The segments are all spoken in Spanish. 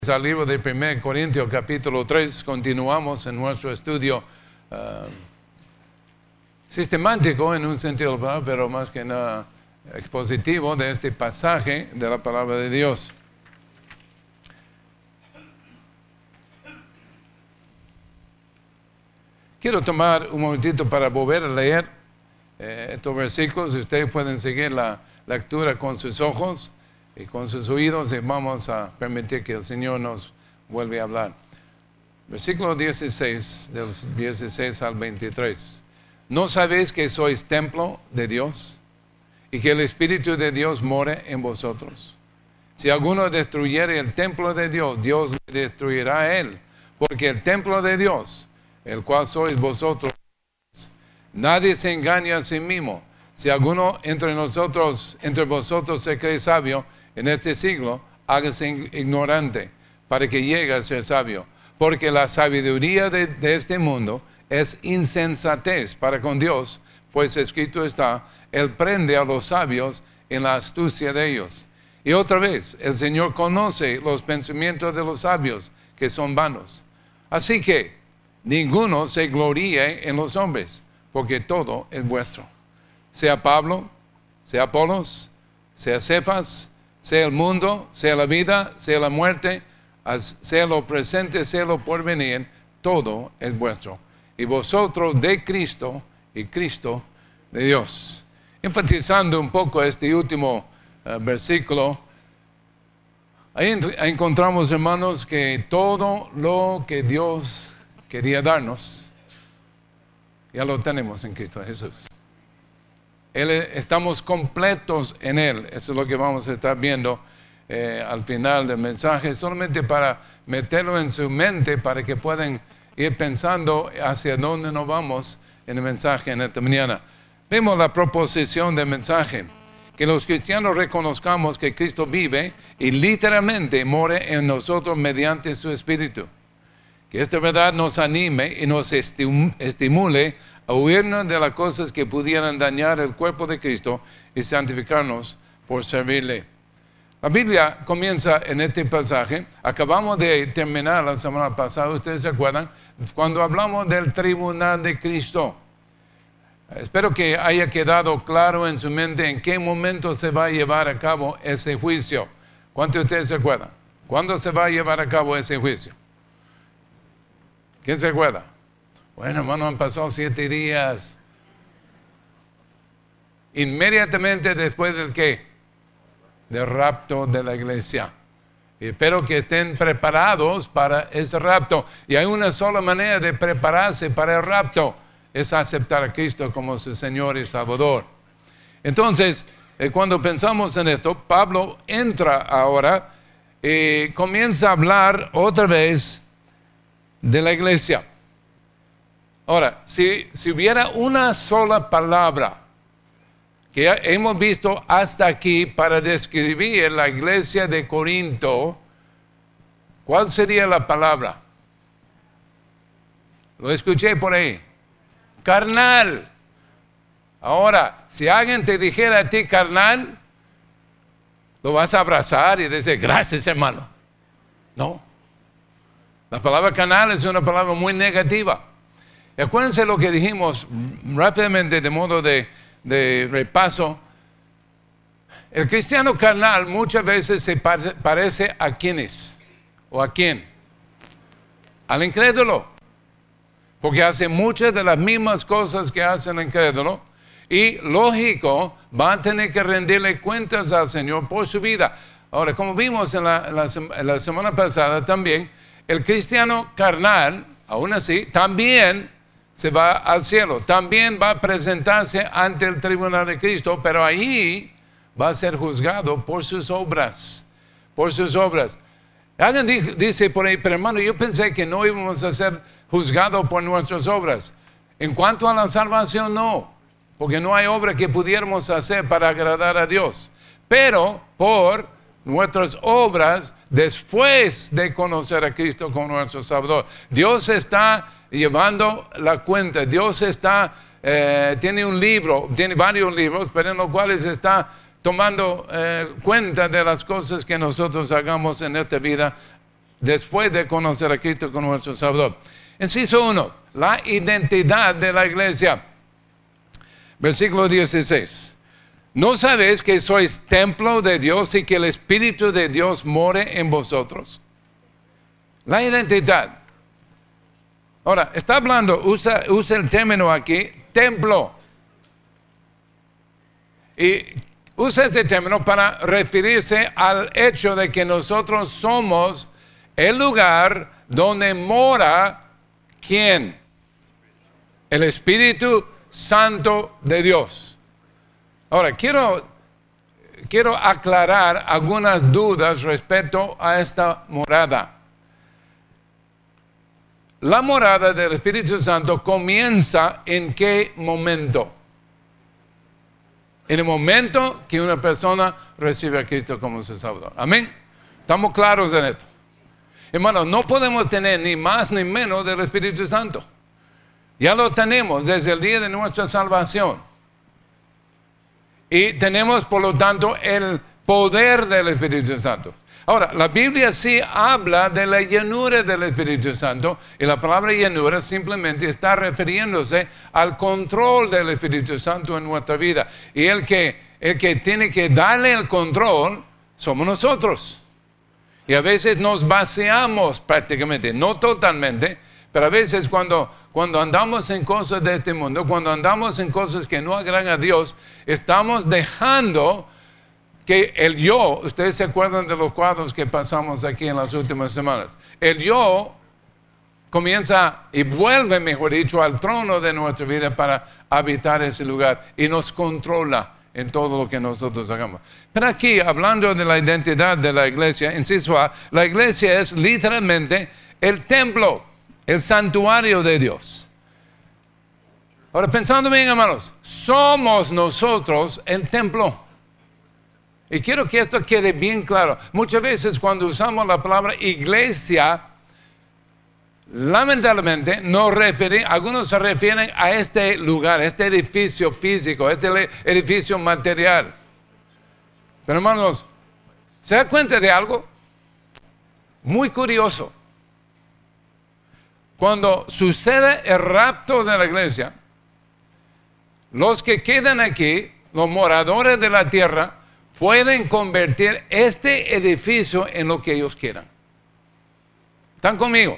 Al libro de 1 Corintios capítulo 3, continuamos en nuestro estudio sistemático en un sentido, pero más que nada expositivo de este pasaje de la palabra de Dios. Quiero tomar un momentito para volver a leer estos versículos. Ustedes pueden seguir la lectura con sus ojos y con sus oídos, y vamos a permitir que el Señor nos vuelva a hablar. Versículo 16, del 16 al 23. ¿No sabéis que sois templo de Dios y que el Espíritu de Dios mora en vosotros? Si alguno destruyere el templo de Dios, Dios le destruirá a él, porque el templo de Dios, el cual sois vosotros, nadie se engaña a sí mismo. Si alguno entre vosotros se cree sabio en este siglo, hágase ignorante para que llegue a ser sabio. Porque la sabiduría de este mundo es insensatez para con Dios, pues escrito está, Él prende a los sabios en la astucia de ellos. Y otra vez, el Señor conoce los pensamientos de los sabios, que son vanos. Así que ninguno se gloríe en los hombres, porque todo es vuestro. Sea Pablo, sea Apolos, sea Cefas, sea el mundo, sea la vida, sea la muerte, sea lo presente, sea lo porvenir, todo es vuestro. Y vosotros de Cristo y Cristo de Dios. Enfatizando un poco este último versículo, ahí encontramos, hermanos, que todo lo que Dios quería darnos, ya lo tenemos en Cristo Jesús. Estamos completos en Él. Eso es lo que vamos a estar viendo al final del mensaje, solamente para meterlo en su mente, para que puedan ir pensando hacia dónde nos vamos en el mensaje en esta mañana. Vemos la proposición del mensaje, que los cristianos reconozcamos que Cristo vive y literalmente mora en nosotros mediante su Espíritu. Que esta verdad nos anime y nos estimule a huirnos de las cosas que pudieran dañar el cuerpo de Cristo y santificarnos por servirle. La Biblia comienza en este pasaje. Acabamos de terminar la semana pasada, ustedes se acuerdan, cuando hablamos del tribunal de Cristo. Espero que haya quedado claro en su mente en qué momento se va a llevar a cabo ese juicio. ¿Cuántos de ustedes se acuerdan? ¿Cuándo se va a llevar a cabo ese juicio? ¿Quién se acuerda? Bueno, hermano, han pasado 7 días. Inmediatamente después del ¿qué? Del rapto de la iglesia. Y espero que estén preparados para ese rapto. Y hay una sola manera de prepararse para el rapto. Es aceptar a Cristo como su Señor y Salvador. Entonces, cuando pensamos en esto, Pablo entra ahora y comienza a hablar otra vez de la iglesia. Ahora, si hubiera una sola palabra que hemos visto hasta aquí para describir la iglesia de Corinto, ¿cuál sería la palabra? Lo escuché por ahí. Carnal. Ahora, si alguien te dijera a ti carnal, lo vas a abrazar y decir, gracias, hermano. No. La palabra carnal es una palabra muy negativa. Y acuérdense lo que dijimos rápidamente de modo de repaso. El cristiano carnal muchas veces se parece a quiénes o a quién. Al incrédulo. Porque hace muchas de las mismas cosas que hace el incrédulo. Y lógico, van a tener que rendirle cuentas al Señor por su vida. Ahora, como vimos en la semana pasada también, el cristiano carnal, aún así, también se va al cielo. También va a presentarse ante el tribunal de Cristo, pero ahí va a ser juzgado por sus obras. Por sus obras. Alguien dice por ahí, pero hermano, yo pensé que no íbamos a ser juzgados por nuestras obras. En cuanto a la salvación, no. Porque no hay obra que pudiéramos hacer para agradar a Dios. Pero por nuestras obras después de conocer a Cristo como nuestro Salvador. Dios está llevando la cuenta. Dios tiene un libro, tiene varios libros, pero en los cuales está tomando cuenta de las cosas que nosotros hagamos en esta vida después de conocer a Cristo como nuestro Salvador. Inciso 1, la identidad de la iglesia. Versículo 16. ¿No sabéis que sois templo de Dios y que el Espíritu de Dios more en vosotros? La identidad. Ahora, está hablando, usa el término aquí, templo. Y usa ese término para referirse al hecho de que nosotros somos el lugar donde mora, ¿quién? El Espíritu Santo de Dios. Ahora, quiero aclarar algunas dudas respecto a esta morada. La morada del Espíritu Santo comienza ¿en qué momento? En el momento que una persona recibe a Cristo como su Salvador. Amén. ¿Estamos claros en esto? Hermanos, no podemos tener ni más ni menos del Espíritu Santo. Ya lo tenemos desde el día de nuestra salvación. Y tenemos, por lo tanto, el poder del Espíritu Santo. Ahora, la Biblia sí habla de la llenura del Espíritu Santo, y la palabra llenura simplemente está refiriéndose al control del Espíritu Santo en nuestra vida. Y el que tiene que darle el control somos nosotros. Y a veces nos vaciamos prácticamente, no totalmente, pero a veces cuando andamos en cosas de este mundo, cuando andamos en cosas que no agradan a Dios, estamos dejando que el yo, ustedes se acuerdan de los cuadros que pasamos aquí en las últimas semanas, el yo comienza y vuelve, mejor dicho, al trono de nuestra vida para habitar ese lugar y nos controla en todo lo que nosotros hagamos. Pero aquí, hablando de la identidad de la iglesia, inciso A, la iglesia es literalmente el templo, el santuario de Dios. Ahora, pensando bien, hermanos, somos nosotros el templo. Y quiero que esto quede bien claro. Muchas veces cuando usamos la palabra iglesia, lamentablemente algunos se refieren a este lugar, a este edificio físico, a este edificio material. Pero hermanos, ¿se da cuenta de algo? Muy curioso. Cuando sucede el rapto de la iglesia, los que quedan aquí, los moradores de la tierra, pueden convertir este edificio en lo que ellos quieran. ¿Están conmigo?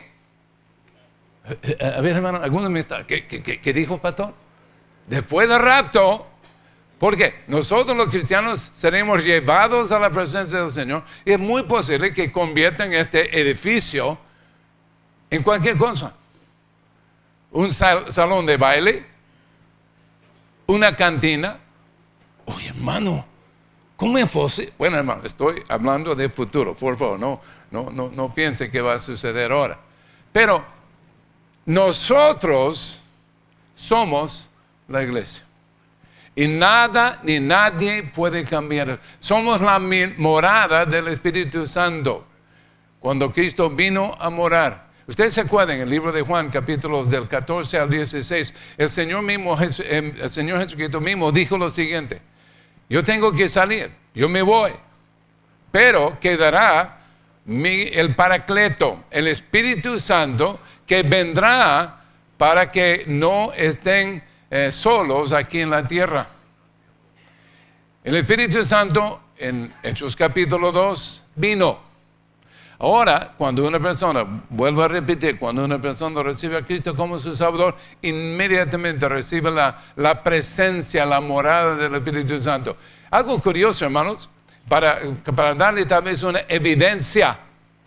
A ver, hermano, ¿alguno me está? ¿Qué dijo pastor? Después del rapto, porque nosotros los cristianos seremos llevados a la presencia del Señor y es muy posible que conviertan este edificio en cualquier cosa. Un salón de baile, una cantina. Oye, hermano, ¿cómo es posible? Bueno, hermano, estoy hablando de futuro, por favor, no piense que va a suceder ahora. Pero nosotros somos la iglesia. Y nada ni nadie puede cambiar. Somos la morada del Espíritu Santo. Cuando Cristo vino a morar. Ustedes se acuerdan, en el libro de Juan, capítulos del 14 al 16, el Señor Jesucristo mismo dijo lo siguiente: yo tengo que salir, yo me voy, pero quedará el Paracleto, el Espíritu Santo, que vendrá para que no estén solos aquí en la tierra. El Espíritu Santo, en Hechos capítulo 2, vino. Ahora, cuando una persona, vuelvo a repetir, cuando una persona recibe a Cristo como su Salvador, inmediatamente recibe la presencia, la morada del Espíritu Santo. Algo curioso, hermanos, para darle tal vez una evidencia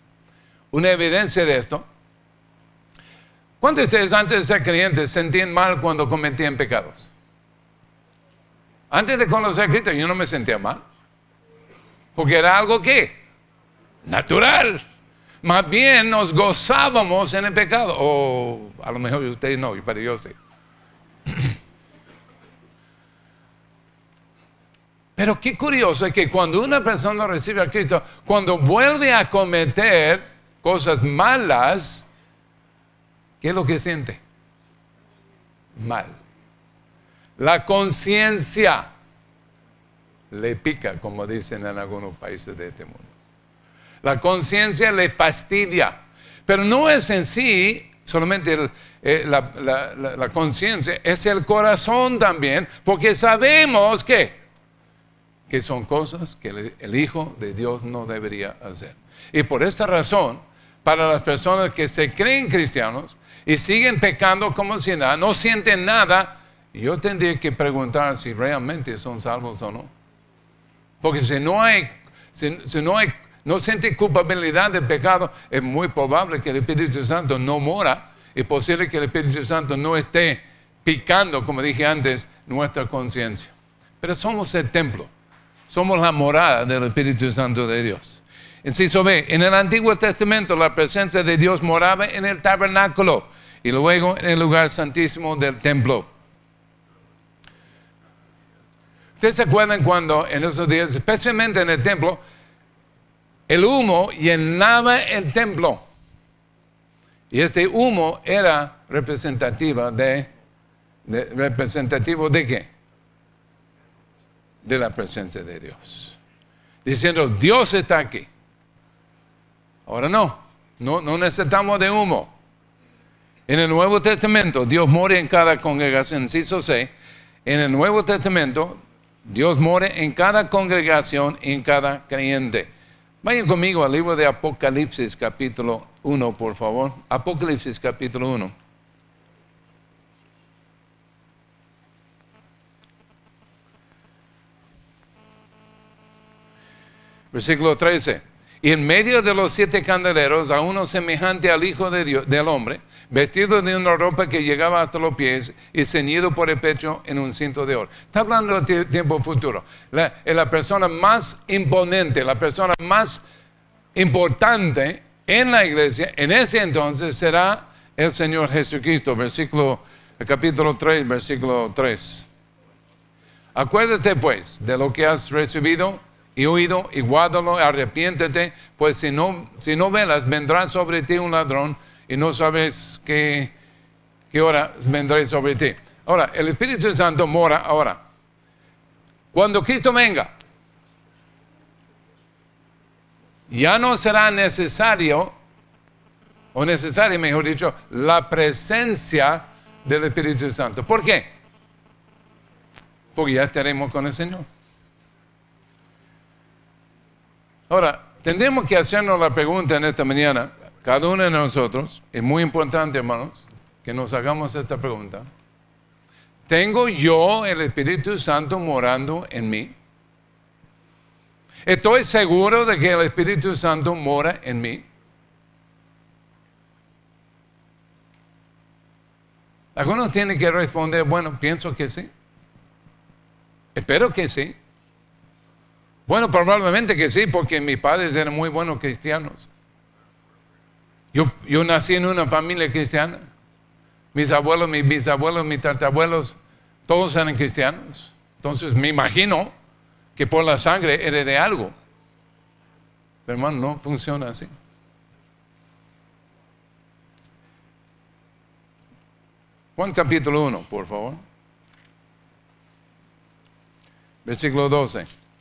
de esto. ¿Cuántos de ustedes antes de ser creyentes sentían mal cuando cometían pecados? Antes de conocer a Cristo yo no me sentía mal, porque era algo que natural. Más bien nos gozábamos en el pecado. O a lo mejor ustedes no, pero yo sí. Pero qué curioso es que cuando una persona recibe a Cristo, cuando vuelve a cometer cosas malas, ¿qué es lo que siente? Mal. La conciencia le pica, como dicen en algunos países de este mundo. La conciencia le fastidia. Pero no es en sí solamente la conciencia, es el corazón también, porque sabemos que son cosas que el Hijo de Dios no debería hacer. Y por esta razón, para las personas que se creen cristianos y siguen pecando como si nada, no sienten nada, yo tendría que preguntar si realmente son salvos o no. Porque si no siente culpabilidad de pecado, es muy probable que el Espíritu Santo no mora. Es posible que el Espíritu Santo no esté picando, como dije antes, nuestra conciencia. Pero somos el templo. Somos la morada del Espíritu Santo de Dios. Inciso B, en el Antiguo Testamento la presencia de Dios moraba en el tabernáculo y luego en el lugar santísimo del templo. ¿Ustedes se acuerdan cuando en esos días, especialmente en el templo, el humo llenaba el templo? Y este humo era representativo de qué? De la presencia de Dios. Diciendo, Dios está aquí. Ahora no necesitamos de humo. En el Nuevo Testamento, Dios mora en cada congregación. Inciso C, en el Nuevo Testamento, Dios mora en cada congregación, en cada creyente. Vayan conmigo al libro de Apocalipsis capítulo 1, por favor. Apocalipsis capítulo 1. Versículo 13. Y en medio de los 7 candeleros, a uno semejante al Hijo de Dios, del hombre, vestido de una ropa que llegaba hasta los pies y ceñido por el pecho en un cinto de oro. Está hablando de tiempo futuro. La persona más imponente, la persona más importante en la iglesia, en ese entonces será el Señor Jesucristo. Capítulo 3, versículo 3. Acuérdate pues de lo que has recibido y oído, y guárdalo, arrepiéntete, pues si no velas, vendrá sobre ti un ladrón, y no sabes qué hora vendrá sobre ti. Ahora, el Espíritu Santo mora ahora. Cuando Cristo venga, ya no será necesaria, mejor dicho, la presencia del Espíritu Santo. ¿Por qué? Porque ya estaremos con el Señor. Ahora, tendremos que hacernos la pregunta en esta mañana, cada uno de nosotros, es muy importante, hermanos, que nos hagamos esta pregunta. ¿Tengo yo el Espíritu Santo morando en mí? ¿Estoy seguro de que el Espíritu Santo mora en mí? Algunos tienen que responder, bueno, pienso que sí. Espero que sí. Bueno, probablemente que sí, porque mis padres eran muy buenos cristianos. Yo nací en una familia cristiana. Mis abuelos, mis bisabuelos, mis tatarabuelos, todos eran cristianos. Entonces me imagino que por la sangre heredé algo. Pero hermano, no funciona así. Juan capítulo 1, por favor. Versículo 12.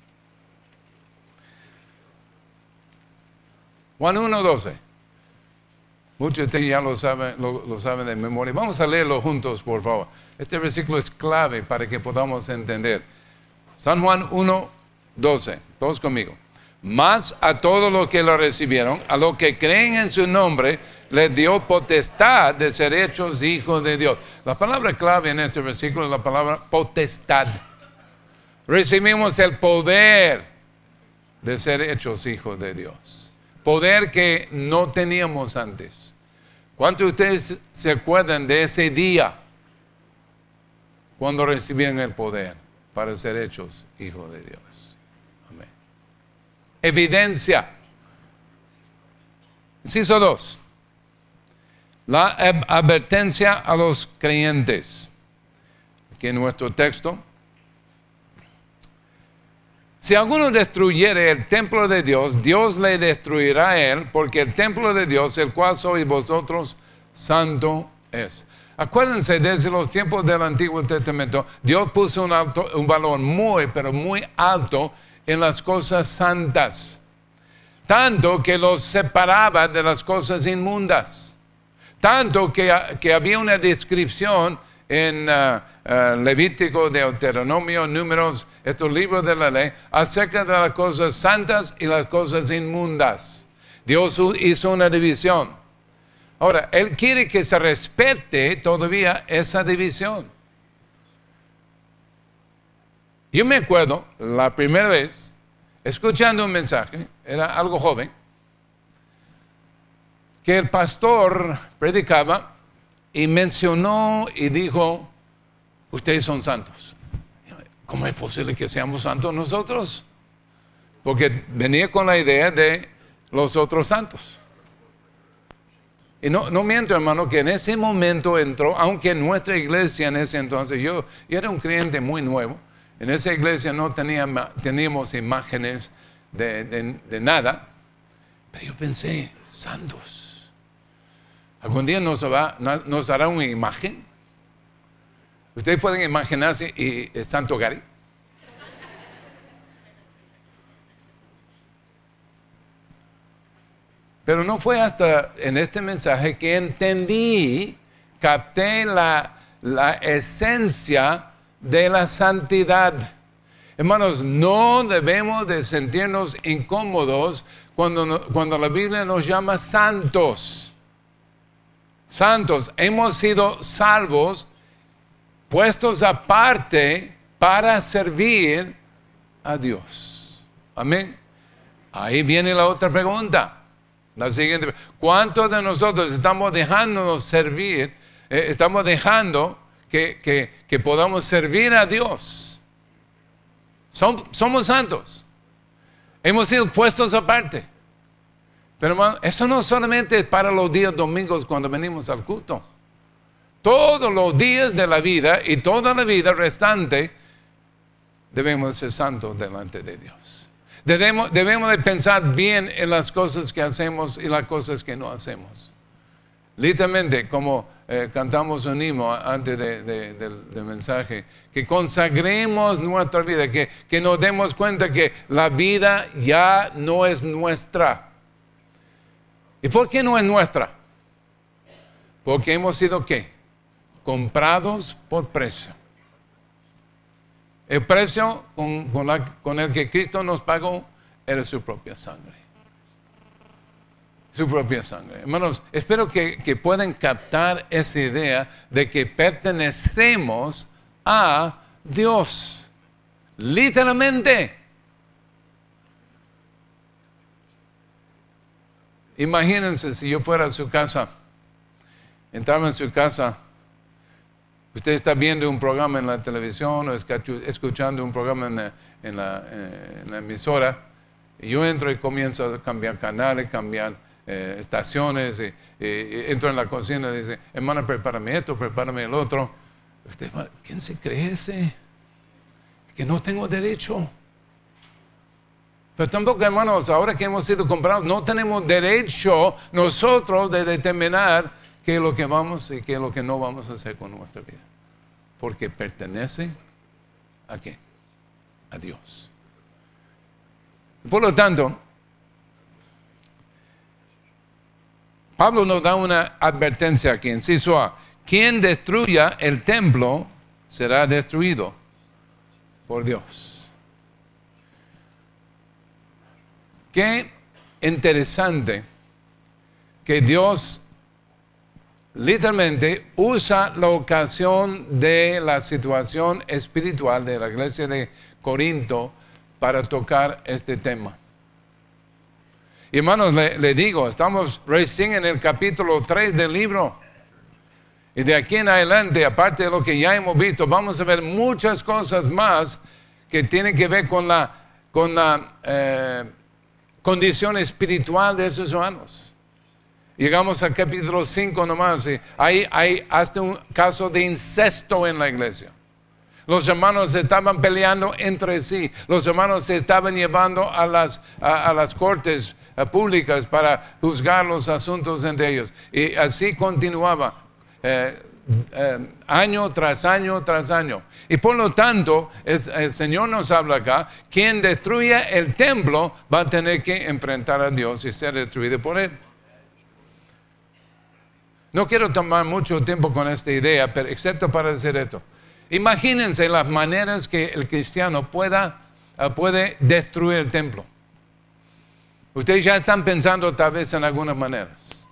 Juan 1, 12. Muchos de ustedes ya lo saben de memoria. Vamos a leerlo juntos, por favor. Este versículo es clave para que podamos entender. San Juan 1, 12. Todos conmigo. Mas a todos los que lo recibieron, a los que creen en su nombre, les dio potestad de ser hechos hijos de Dios. La palabra clave en este versículo es la palabra potestad. Recibimos el poder de ser hechos hijos de Dios. Poder que no teníamos antes. ¿Cuántos de ustedes se acuerdan de ese día cuando recibieron el poder para ser hechos hijos de Dios? Amén. Evidencia. Inciso 2. La advertencia a los creyentes. Aquí en nuestro texto. Si alguno destruyere el templo de Dios, Dios le destruirá a él, porque el templo de Dios, el cual sois vosotros, santo es. Acuérdense, desde los tiempos del Antiguo Testamento, Dios puso un valor muy, pero muy alto en las cosas santas. tanto que los separaba de las cosas inmundas, tanto que había una descripción en Levítico, Deuteronomio, Números, estos libros de la ley, acerca de las cosas santas y las cosas inmundas. Dios hizo una división. Ahora, Él quiere que se respete todavía esa división. Yo me acuerdo la primera vez, escuchando un mensaje, era algo joven, que el pastor predicaba y mencionó y dijo, ustedes son santos. ¿Cómo es posible que seamos santos nosotros? Porque venía con la idea de los otros santos. Y no miento, hermano, que en ese momento entró, aunque en nuestra iglesia en ese entonces, yo era un creyente muy nuevo, en esa iglesia no teníamos imágenes de nada, pero yo pensé, santos, ¿algún día nos hará una imagen? Ustedes pueden imaginarse Santo Gary. Pero no fue hasta en este mensaje que entendí, capté la esencia de la santidad. Hermanos, no debemos de sentirnos incómodos cuando la Biblia nos llama santos. Santos, hemos sido salvos, puestos aparte para servir a Dios. Amén. Ahí viene la otra pregunta. La siguiente, ¿cuántos de nosotros estamos dejándonos servir? Estamos dejando que podamos servir a Dios. Somos santos. Hemos sido puestos aparte. Pero hermano, eso no solamente es para los días domingos cuando venimos al culto. Todos los días de la vida y toda la vida restante debemos ser santos delante de Dios. Debemos de pensar bien en las cosas que hacemos y las cosas que no hacemos. Literalmente, como cantamos un himno antes del mensaje, que consagremos nuestra vida, que nos demos cuenta que la vida ya no es nuestra. ¿Y por qué no es nuestra? Porque hemos sido, ¿qué? Comprados por precio. El precio con el que Cristo nos pagó era su propia sangre. Su propia sangre. Hermanos, espero que puedan captar esa idea de que pertenecemos a Dios. Literalmente. Imagínense si yo fuera a su casa, entraba en su casa. Usted está viendo un programa en la televisión o escuchando un programa en la emisora. Y yo entro y comienzo a cambiar canales, cambiar estaciones. Y entro en la cocina y dice, hermana, prepárame esto, prepárame el otro. Usted, ¿quién se cree ese? Que no tengo derecho. Pero tampoco, hermanos, ahora que hemos sido comprados, no tenemos derecho nosotros de determinar qué es lo que vamos y qué es lo que no vamos a hacer con nuestra vida. Porque pertenece ¿a qué? A Dios. Por lo tanto, Pablo nos da una advertencia aquí, inciso A. Quien destruya el templo será destruido por Dios. Qué interesante que Dios literalmente usa la ocasión de la situación espiritual de la iglesia de Corinto para tocar este tema. Y hermanos, le digo, estamos recién en el capítulo 3 del libro. Y de aquí en adelante, aparte de lo que ya hemos visto, vamos a ver muchas cosas más que tienen que ver con la condición espiritual de esos hermanos. Llegamos al capítulo 5 nomás, y hay hasta un caso de incesto en la iglesia. Los hermanos se estaban peleando entre sí. Los hermanos se estaban llevando a las cortes públicas para juzgar los asuntos entre ellos. Y así continuaba. año tras año tras año. Y por lo tanto, el Señor nos habla acá, quien destruya el templo va a tener que enfrentar a Dios y ser destruido por Él. No quiero tomar mucho tiempo con esta idea, pero excepto para decir esto. Imagínense las maneras que el cristiano puede destruir el templo. Ustedes ya están pensando tal vez en algunas maneras.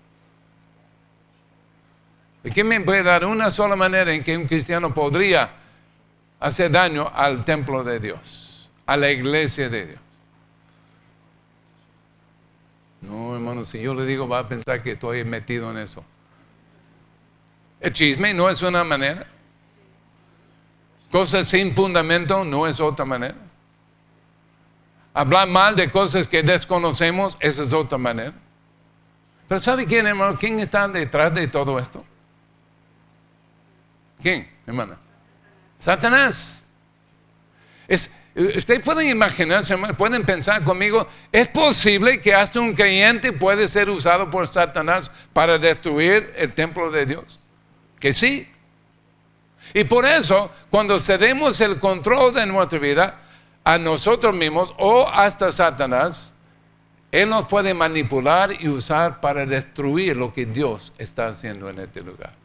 ¿Y quién me puede dar una sola manera en que un cristiano podría hacer daño al templo de Dios, a la iglesia de Dios? No, hermano, si yo le digo va a pensar que estoy metido en eso. El chisme no es una manera. Cosas sin fundamento no es otra manera. Hablar mal de cosas que desconocemos, esa es otra manera. Pero ¿sabe quién, hermano? ¿Quién está detrás de todo esto? ¿Quién, hermana? Satanás. Ustedes pueden imaginarse, hermano, pueden pensar conmigo, ¿es posible que hasta un creyente puede ser usado por Satanás para destruir el templo de Dios? Que sí. Y por eso, cuando cedemos el control de nuestra vida a nosotros mismos o hasta Satanás, Él nos puede manipular y usar para destruir lo que Dios está haciendo en este lugar.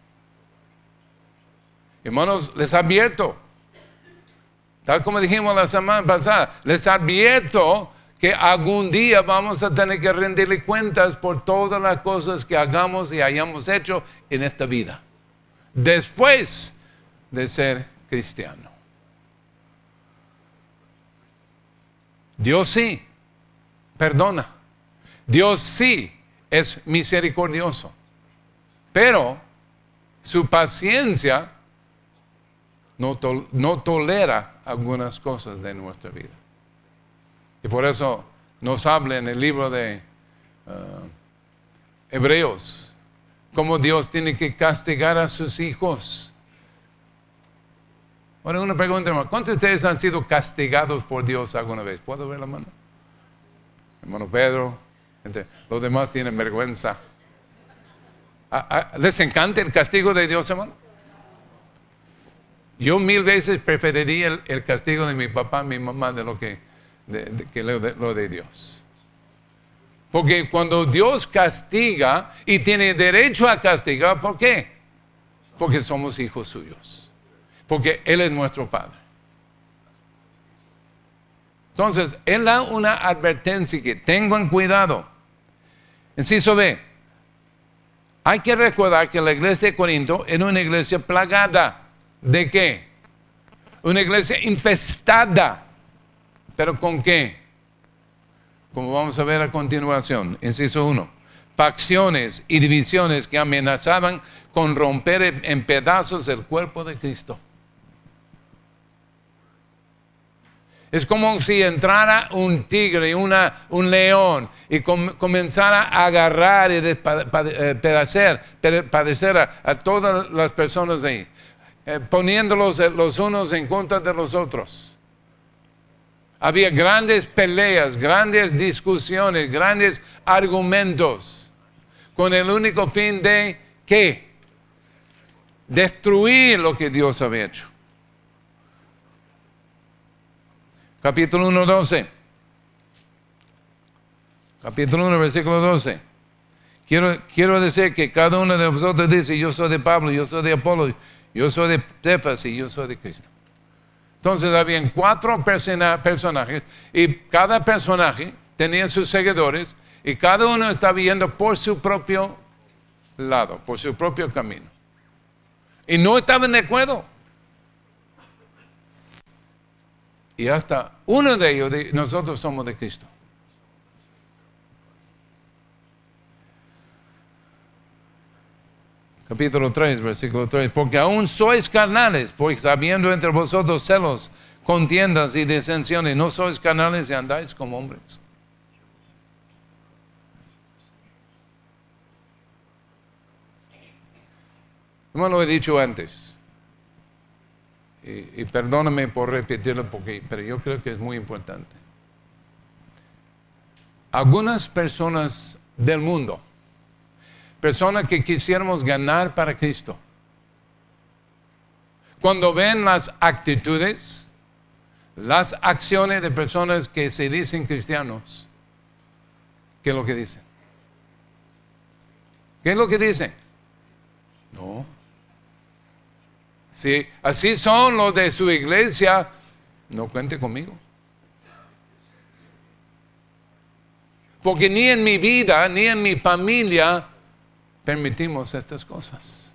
Hermanos, les advierto, tal como dijimos la semana pasada, les advierto que algún día vamos a tener que rendirle cuentas por todas las cosas que hagamos y hayamos hecho en esta vida, después de ser cristiano. Dios sí perdona. Dios sí es misericordioso. Pero su paciencia no tolera algunas cosas de nuestra vida. Y por eso nos habla en el libro de Hebreos cómo Dios tiene que castigar a sus hijos. Ahora una pregunta, hermano. ¿Cuántos de ustedes han sido castigados por Dios alguna vez? ¿Puedo ver la mano? Hermano Pedro. Los demás tienen vergüenza. ¿Les encanta el castigo de Dios, hermano? Yo 1000 veces preferiría el castigo de mi papá, mi mamá, de lo de Dios. Porque cuando Dios castiga, y tiene derecho a castigar, ¿por qué? Porque somos hijos suyos. Porque Él es nuestro Padre. Entonces, Él da una advertencia que tengan cuidado. Inciso B. Hay que recordar que la iglesia de Corinto era una iglesia plagada. ¿De qué? Una iglesia infestada. ¿Pero con qué? Como vamos a ver a continuación. Inciso 1. Facciones y divisiones que amenazaban con romper en pedazos el cuerpo de Cristo. Es como si entrara un tigre, un león, y comenzara a agarrar y padecer a todas las personas ahí, poniéndolos los unos en contra de los otros. Había grandes peleas, grandes discusiones, grandes argumentos, con el único fin de ¿qué? Destruir lo que Dios había hecho. Capítulo 1, 12. Capítulo 1, versículo 12. Quiero decir que cada uno de vosotros dice, yo soy de Pablo, yo soy de Apolo, yo soy de Cefas y yo soy de Cristo. Entonces habían 4 personajes y cada personaje tenía sus seguidores y cada uno estaba yendo por su propio lado, por su propio camino. Y no estaban de acuerdo. Y hasta uno de ellos, nosotros somos de Cristo. Capítulo 3, versículo 3. Porque aún sois carnales, pues habiendo entre vosotros celos, contiendas y disensiones, no sois carnales y andáis como hombres. Como lo he dicho antes. Y perdóname por repetirlo, pero yo creo que es muy importante. Algunas personas del mundo, personas que quisiéramos ganar para Cristo, Cuando ven las actitudes, las acciones de personas que se dicen cristianos, ¿qué es lo que dicen? ¿Qué es lo que dicen? No. Si así son los de su iglesia, no cuente conmigo. Porque ni en mi vida, ni en mi familia permitimos estas cosas.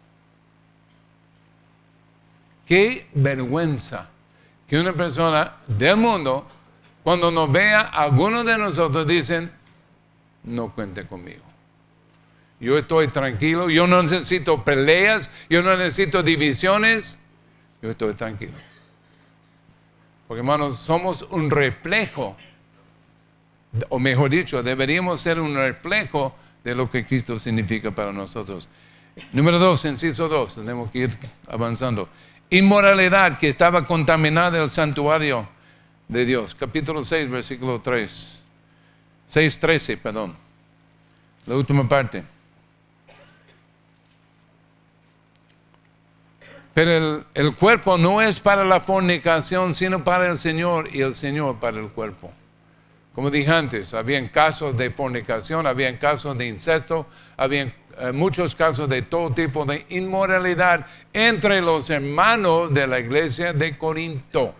Qué vergüenza que una persona del mundo, cuando nos vea, algunos de nosotros dicen, no cuente conmigo. Yo estoy tranquilo, yo no necesito peleas, yo no necesito divisiones, yo estoy tranquilo. Porque hermanos, somos un reflejo, o mejor dicho, deberíamos ser un reflejo de lo que Cristo significa para nosotros. Número 2, inciso 2, tenemos que ir avanzando. Inmoralidad que estaba contaminada el santuario de Dios. Capítulo 6, versículo 3. 6:13, perdón. La última parte. Pero el cuerpo no es para la fornicación, sino para el Señor, y el Señor para el cuerpo. Como dije antes, habían casos de fornicación, habían casos de incesto, habían muchos casos de todo tipo de inmoralidad entre los hermanos de la iglesia de Corinto.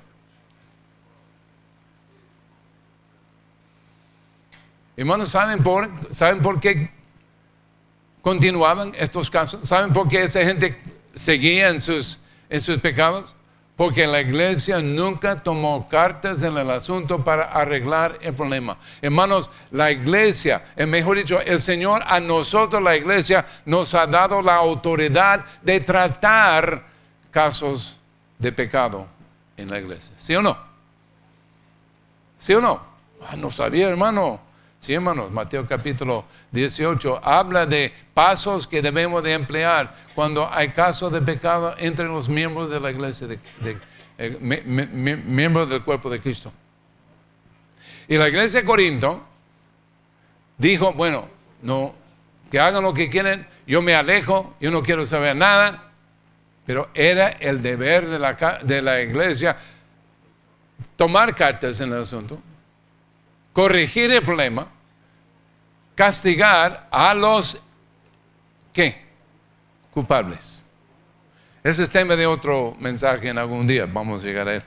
Hermanos, ¿saben por qué continuaban estos casos? ¿Saben por qué esa gente seguía en sus pecados? Porque la iglesia nunca tomó cartas en el asunto para arreglar el problema. Hermanos, la iglesia, mejor dicho, el Señor a nosotros, la iglesia, nos ha dado la autoridad de tratar casos de pecado en la iglesia. ¿Sí o no? ¿Sí o no? No sabía, hermano. Sí, hermanos, Mateo capítulo 18 habla de pasos que debemos de emplear cuando hay casos de pecado entre los miembros de la iglesia, miembros del cuerpo de Cristo. Y la iglesia de Corinto dijo, bueno, no, que hagan lo que quieren, yo me alejo, yo no quiero saber nada, pero era el deber de la iglesia tomar cartas en el asunto, corregir el problema, castigar a los ¿qué? Culpables. Ese es tema de otro mensaje en algún día. Vamos a llegar a esto.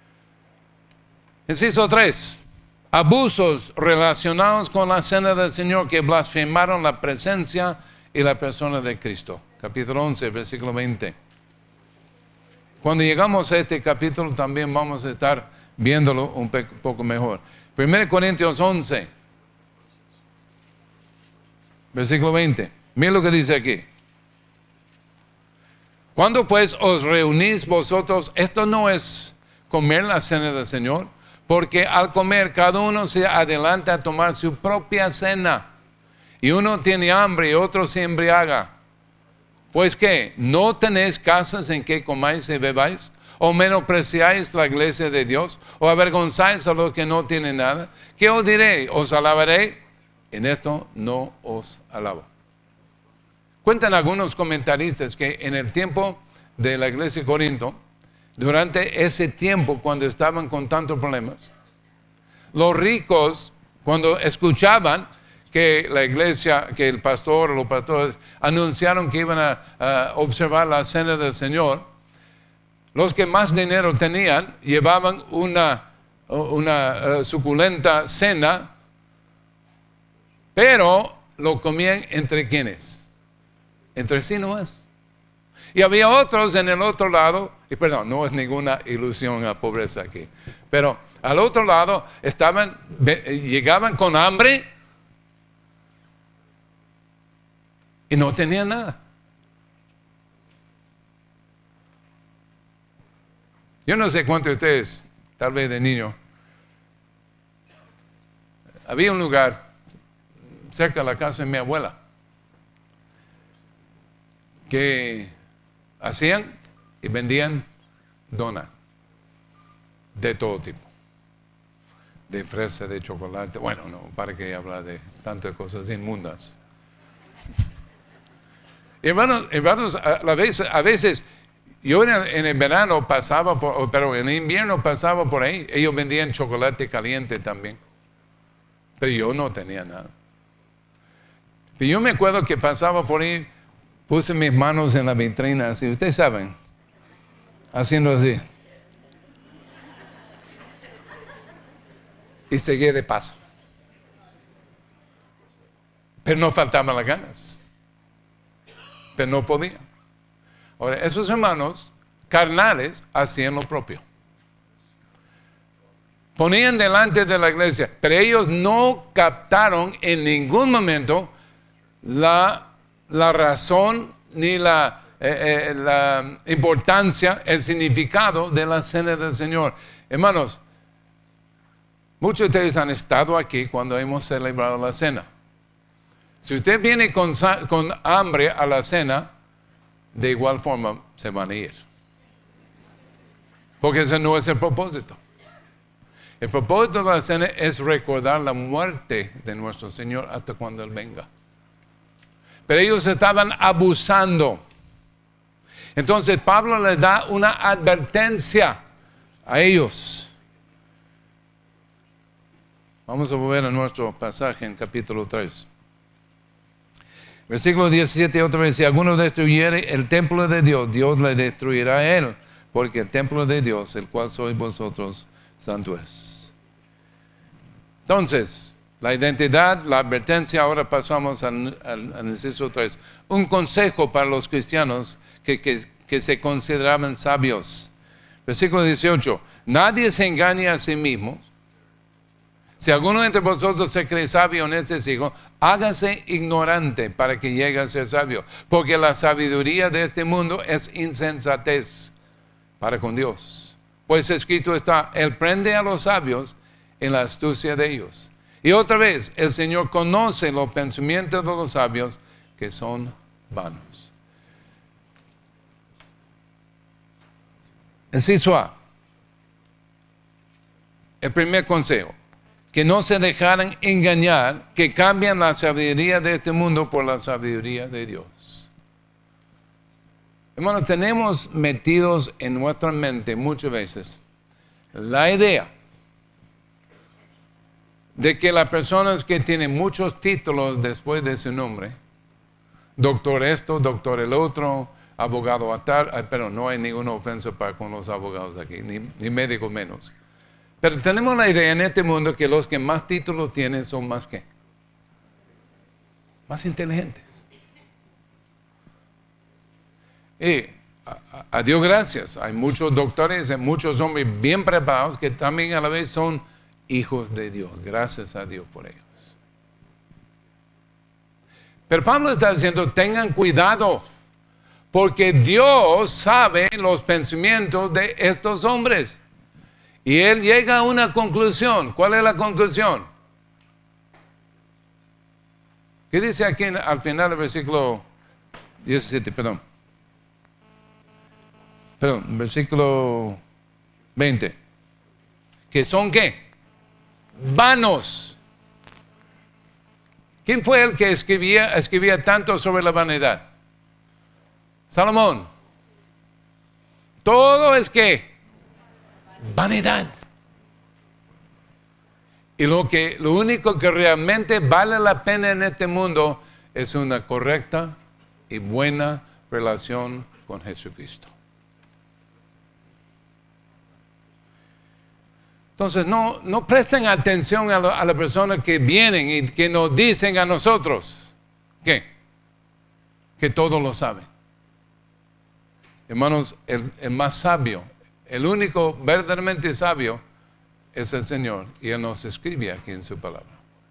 Inciso 3. Abusos relacionados con la cena del Señor que blasfemaron la presencia y la persona de Cristo. Capítulo 11, versículo 20. Cuando llegamos a este capítulo también vamos a estar viéndolo un poco mejor. 1 Corintios 11, versículo 20. Miren lo que dice aquí. Cuando pues os reunís vosotros, esto no es comer la cena del Señor, porque al comer cada uno se adelanta a tomar su propia cena, y uno tiene hambre y otro se embriaga. Pues ¿qué? ¿No tenéis casas en que comáis y bebáis? ¿O menospreciáis la iglesia de Dios? ¿O avergonzáis a los que no tienen nada? ¿Qué os diré? ¿Os alabaré? En esto no os alabo. Cuentan algunos comentaristas que en el tiempo de la iglesia de Corinto, durante ese tiempo cuando estaban con tantos problemas, los ricos, cuando escuchaban que la iglesia, que el pastor o los pastores anunciaron que iban a observar la cena del Señor, los que más dinero tenían llevaban una suculenta cena, pero lo comían entre quienes, entre sí nomás. Y había otros en el otro lado, y perdón, no es ninguna ilusión a pobreza aquí, pero al otro lado llegaban con hambre y no tenían nada. Yo no sé cuántos de ustedes, tal vez de niño, había un lugar cerca de la casa de mi abuela que hacían y vendían donas de todo tipo, de fresa, de chocolate. Bueno, no, para que hablar de tantas cosas inmundas. Hermanos, a veces Yo en el verano pasaba, pero en el invierno pasaba por ahí. Ellos vendían chocolate caliente también. Pero yo no tenía nada. Pero yo me acuerdo que pasaba por ahí, puse mis manos en la vitrina, así, ustedes saben, haciendo así. Y seguí de paso. Pero no faltaban las ganas. Pero no podía. Ahora, esos hermanos carnales hacían lo propio. Ponían delante de la iglesia, pero ellos no captaron en ningún momento la razón ni la importancia, el significado de la cena del Señor. Hermanos, muchos de ustedes han estado aquí cuando hemos celebrado la cena. Si usted viene con hambre a la cena, de igual forma se van a ir. Porque ese no es el propósito. El propósito de la cena es recordar la muerte de nuestro Señor hasta cuando Él venga. Pero ellos estaban abusando. Entonces Pablo les da una advertencia a ellos. Vamos a volver a nuestro pasaje en capítulo 3. Versículo 17, otra vez, si alguno destruyere el templo de Dios, Dios le destruirá a él, porque el templo de Dios, el cual sois vosotros, santo es. Entonces, la identidad, la advertencia, ahora pasamos al inciso 3. Un consejo para los cristianos que se consideraban sabios. Versículo 18, nadie se engaña a sí mismo. Si alguno entre vosotros se cree sabio en este siglo, hágase ignorante para que llegue a ser sabio. Porque la sabiduría de este mundo es insensatez para con Dios. Pues escrito está, Él prende a los sabios en la astucia de ellos. Y otra vez, el Señor conoce los pensamientos de los sabios que son vanos. Inciso A. El primer consejo. Que no se dejaran engañar, que cambian la sabiduría de este mundo por la sabiduría de Dios. Hermanos, tenemos metidos en nuestra mente muchas veces la idea de que las personas que tienen muchos títulos después de su nombre, doctor esto, doctor el otro, abogado a tal, pero no hay ninguna ofensa para con los abogados aquí, ni médicos menos. Pero tenemos la idea en este mundo que los que más títulos tienen son más ¿qué? Más inteligentes. Y a Dios gracias, hay muchos doctores, muchos hombres bien preparados que también a la vez son hijos de Dios. Gracias a Dios por ellos. Pero Pablo está diciendo, tengan cuidado, porque Dios sabe los pensamientos de estos hombres. Y él llega a una conclusión. ¿Cuál es la conclusión? ¿Qué dice aquí al final del versículo 17? Perdón, versículo 20. ¿Que son qué? Vanos. ¿Quién fue el que escribía tanto sobre la vanidad? Salomón. Todo es ¿qué? Vanidad. Y lo único que realmente vale la pena en este mundo es una correcta y buena relación con Jesucristo. Entonces no presten atención a las personas que vienen y que nos dicen a nosotros ¿qué? Que todo lo saben. Hermanos, el más sabio, el único verdaderamente sabio es el Señor, y Él nos escribe aquí en su palabra.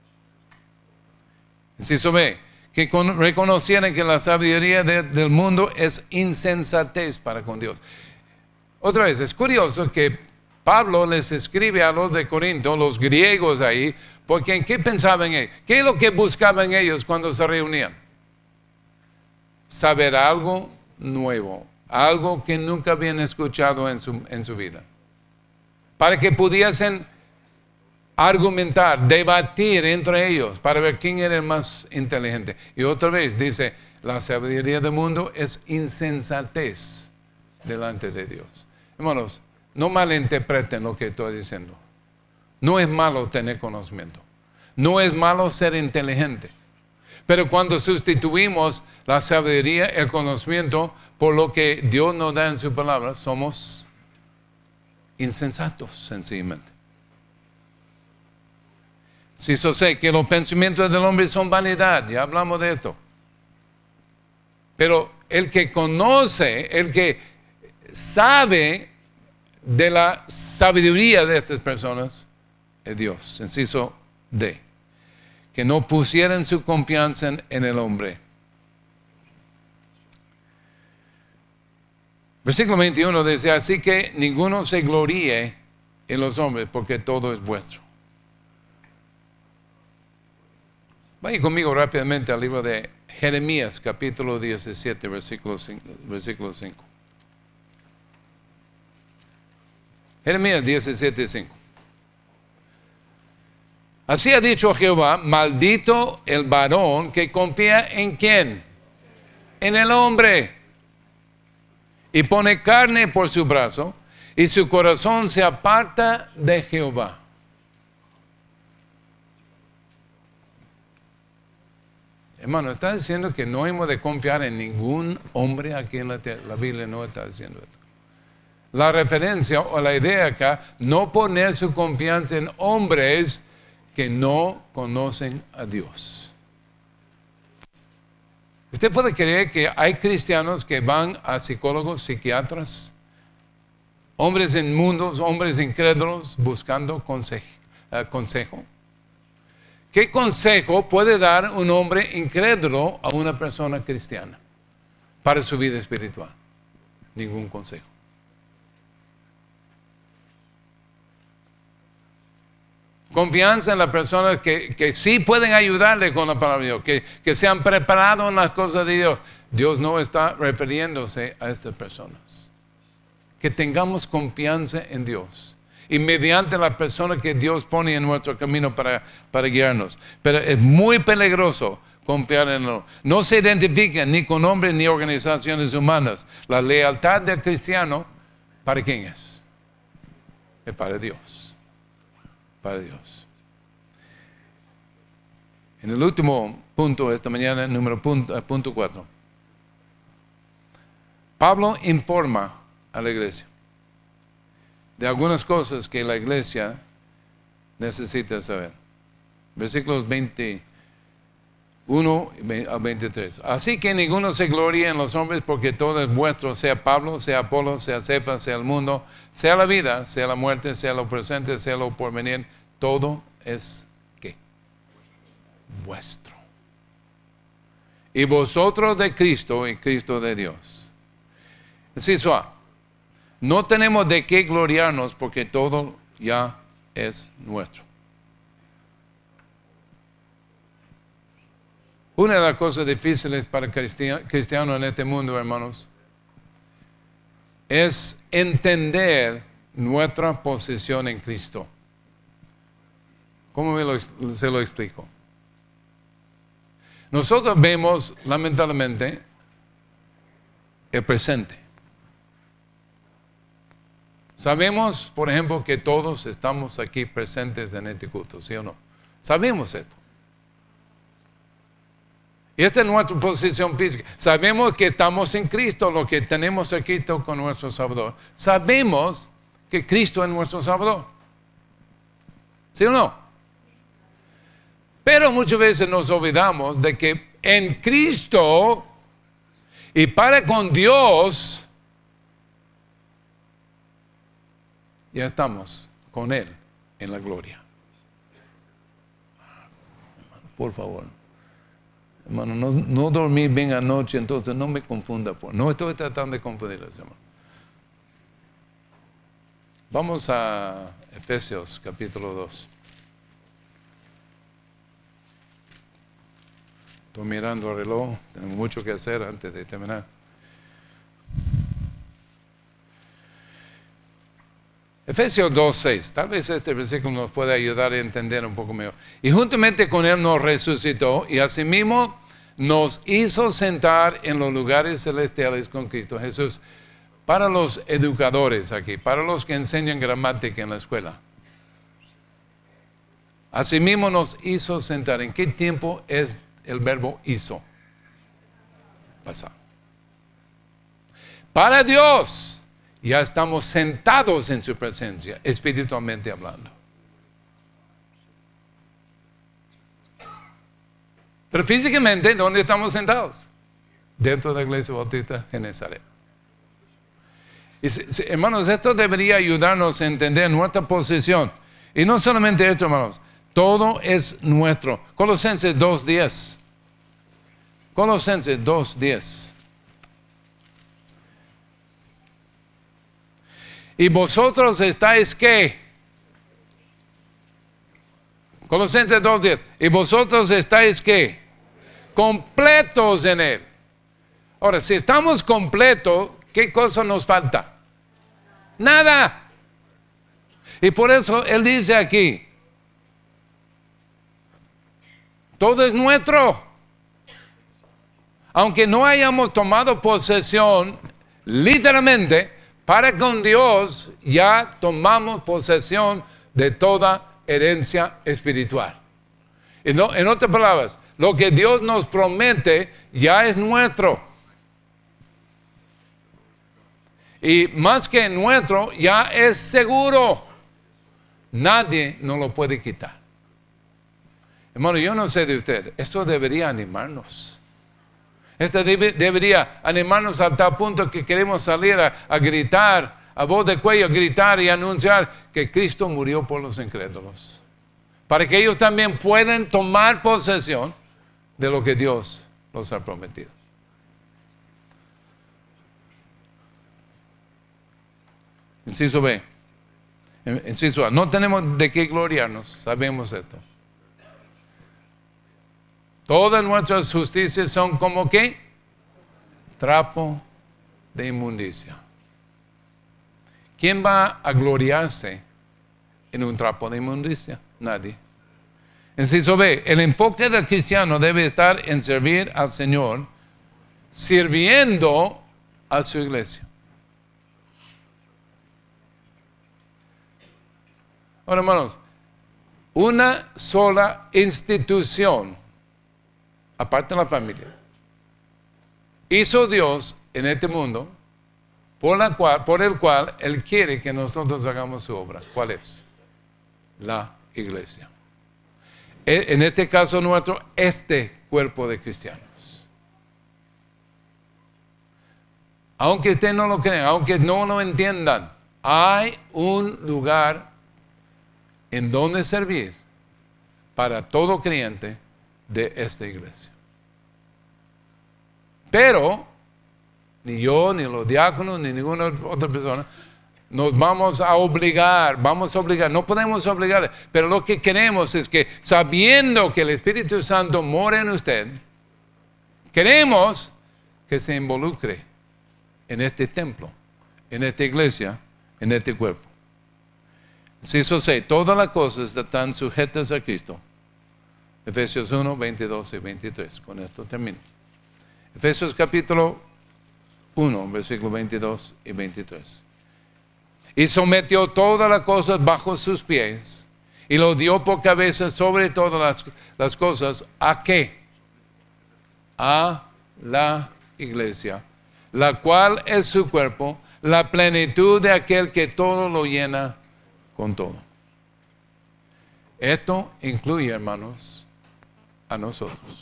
Inciso B, que reconocieran que la sabiduría del mundo es insensatez para con Dios. Otra vez, es curioso que Pablo les escribe a los de Corinto, los griegos ahí, porque ¿en qué pensaban ellos? ¿Qué es lo que buscaban ellos cuando se reunían? Saber algo nuevo, algo que nunca habían escuchado en su vida, para que pudiesen argumentar, debatir entre ellos, para ver quién era el más inteligente. Y otra vez dice, la sabiduría del mundo es insensatez delante de Dios. Hermanos, no malinterpreten lo que estoy diciendo. No es malo tener conocimiento. No es malo ser inteligente. Pero cuando sustituimos la sabiduría, el conocimiento, por lo que Dios nos da en su palabra, somos insensatos, sencillamente. Si yo sé que los pensamientos del hombre son vanidad, ya hablamos de esto. Pero el que conoce, el que sabe de la sabiduría de estas personas, es Dios. Inciso D. Que no pusieran su confianza en el hombre. Versículo 21 dice, así que ninguno se gloríe en los hombres, porque todo es vuestro. Vaya conmigo rápidamente al libro de Jeremías, capítulo 17, versículo 5. Jeremías 17, 5. Así ha dicho Jehová, maldito el varón que confía en ¿quién? En el hombre. Y pone carne por su brazo, y su corazón se aparta de Jehová. Hermano, está diciendo que no hemos de confiar en ningún hombre aquí en la tierra. La Biblia no está diciendo esto. La referencia o la idea acá, no poner su confianza en hombres que no conocen a Dios. ¿Usted puede creer que hay cristianos que van a psicólogos, psiquiatras, hombres inmundos, hombres incrédulos, buscando consejo? ¿Qué consejo puede dar un hombre incrédulo a una persona cristiana para su vida espiritual? Ningún consejo. Confianza en las personas que sí pueden ayudarle con la palabra de Dios, que se han preparado en las cosas de Dios. Dios no está refiriéndose a estas personas. Que tengamos confianza en Dios. Y mediante la persona que Dios pone en nuestro camino para guiarnos. Pero es muy peligroso confiar en él. No se identifica ni con hombres ni organizaciones humanas. La lealtad del cristiano, ¿para quién es? Es para Dios. Para Dios. En el último punto de esta mañana, punto 4. Pablo informa a la iglesia de algunas cosas que la iglesia necesita saber. Versículos 21 a 23. Así que ninguno se gloríe en los hombres, porque todo es vuestro, sea Pablo, sea Apolo, sea Cefas, sea el mundo, sea la vida, sea la muerte, sea lo presente, sea lo porvenir, todo es ¿qué? Vuestro. Y vosotros de Cristo y Cristo de Dios. Inciso A. No tenemos de qué gloriarnos porque todo ya es nuestro. Una de las cosas difíciles para el cristiano en este mundo, hermanos, es entender nuestra posición en Cristo. ¿Cómo se lo explico? Nosotros vemos, lamentablemente, el presente. Sabemos, por ejemplo, que todos estamos aquí presentes en este culto, ¿sí o no? Sabemos esto. Y esta es nuestra posición física. Sabemos que estamos en Cristo, lo que tenemos aquí con nuestro Salvador. Sabemos que Cristo es nuestro Salvador. ¿Sí o no? Pero muchas veces nos olvidamos de que en Cristo y para con Dios, ya estamos con Él en la gloria. Por favor. Hermano, no dormí bien anoche, entonces no me confunda. No estoy tratando de confundirles, hermano. Vamos a Efesios capítulo 2. Estoy mirando el reloj, tengo mucho que hacer antes de terminar. Efesios 2:6, tal vez este versículo nos pueda ayudar a entender un poco mejor. Y juntamente con Él nos resucitó y asimismo nos hizo sentar en los lugares celestiales con Cristo Jesús. Para los educadores aquí, para los que enseñan gramática en la escuela. Asimismo nos hizo sentar. ¿En qué tiempo es el verbo hizo? Pasado. Para Dios, ya estamos sentados en su presencia, espiritualmente hablando. Pero físicamente, ¿dónde estamos sentados? Dentro de la iglesia bautista en Nazaret. Y, hermanos, esto debería ayudarnos a entender nuestra posición. Y no solamente esto, hermanos, todo es nuestro. Colosenses 2:10. Colosenses 2:10. Y vosotros estáis, ¿qué? Colosenses 2:10. Y vosotros estáis, ¿qué? Completos en Él. Ahora, si estamos completos, ¿qué cosa nos falta? Nada. Y por eso Él dice aquí, todo es nuestro. Aunque no hayamos tomado posesión, literalmente, para con Dios ya tomamos posesión de toda herencia espiritual. En otras palabras, lo que Dios nos promete ya es nuestro. Y más que nuestro, ya es seguro. Nadie nos lo puede quitar. Hermano, yo no sé de usted, eso debería animarnos. Esto debería animarnos a tal punto que queremos salir a gritar, a voz de cuello, a gritar y anunciar que Cristo murió por los incrédulos. Para que ellos también puedan tomar posesión de lo que Dios los ha prometido. Inciso B. Inciso A. No tenemos de qué gloriarnos, sabemos esto. Todas nuestras justicias son como ¿qué? Trapo de inmundicia. ¿Quién va a gloriarse en un trapo de inmundicia? Nadie. Inciso B. El enfoque del cristiano debe estar en servir al Señor, sirviendo a su iglesia. Ahora, hermanos, una sola institución, aparte de la familia, hizo Dios en este mundo, por el cual Él quiere que nosotros hagamos su obra. ¿Cuál es? La iglesia. En este caso nuestro, este cuerpo de cristianos. Aunque ustedes no lo crean, aunque no lo entiendan, hay un lugar en donde servir para todo creyente de esta iglesia. Pero ni yo, ni los diáconos, ni ninguna otra persona nos vamos a obligar, no podemos obligar, pero lo que queremos es que, sabiendo que el Espíritu Santo mora en usted, queremos que se involucre en este templo, en esta iglesia, en este cuerpo. Inciso 6, todas las cosas están sujetas a Cristo. Efesios 1, 22 y 23. Con esto termino. Efesios capítulo 1, versículos 22 y 23. Y sometió todas las cosas bajo sus pies y lo dio por cabeza sobre todas las cosas. ¿A qué? A la iglesia, la cual es su cuerpo, la plenitud de aquel que todo lo llena con todo. Esto incluye, hermanos, a nosotros.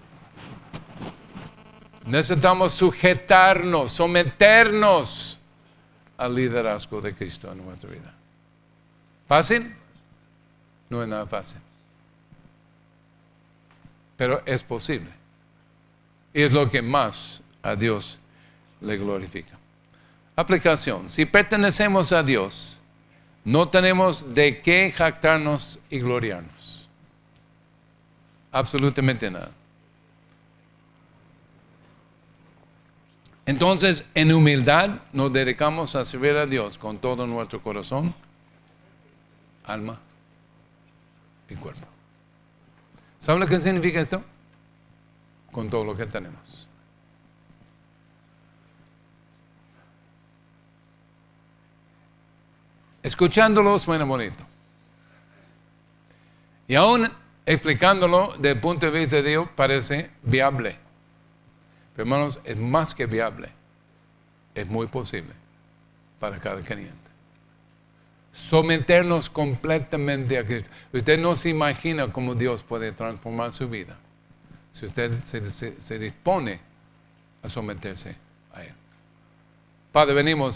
Necesitamos sujetarnos, someternos al liderazgo de Cristo en nuestra vida. ¿Fácil? No es nada fácil. Pero es posible. Y es lo que más a Dios le glorifica. Aplicación. Si pertenecemos a Dios, no tenemos de qué jactarnos y gloriarnos. Absolutamente nada. Entonces, en humildad nos dedicamos a servir a Dios con todo nuestro corazón, alma y cuerpo. ¿Saben lo que significa esto? Con todo lo que tenemos. Escuchándolo suena bonito. Y aún explicándolo desde el punto de vista de Dios parece viable. Pero hermanos, es más que viable. Es muy posible para cada creyente. Someternos completamente a Cristo. Usted no se imagina cómo Dios puede transformar su vida si usted se dispone a someterse a Él. Padre, venimos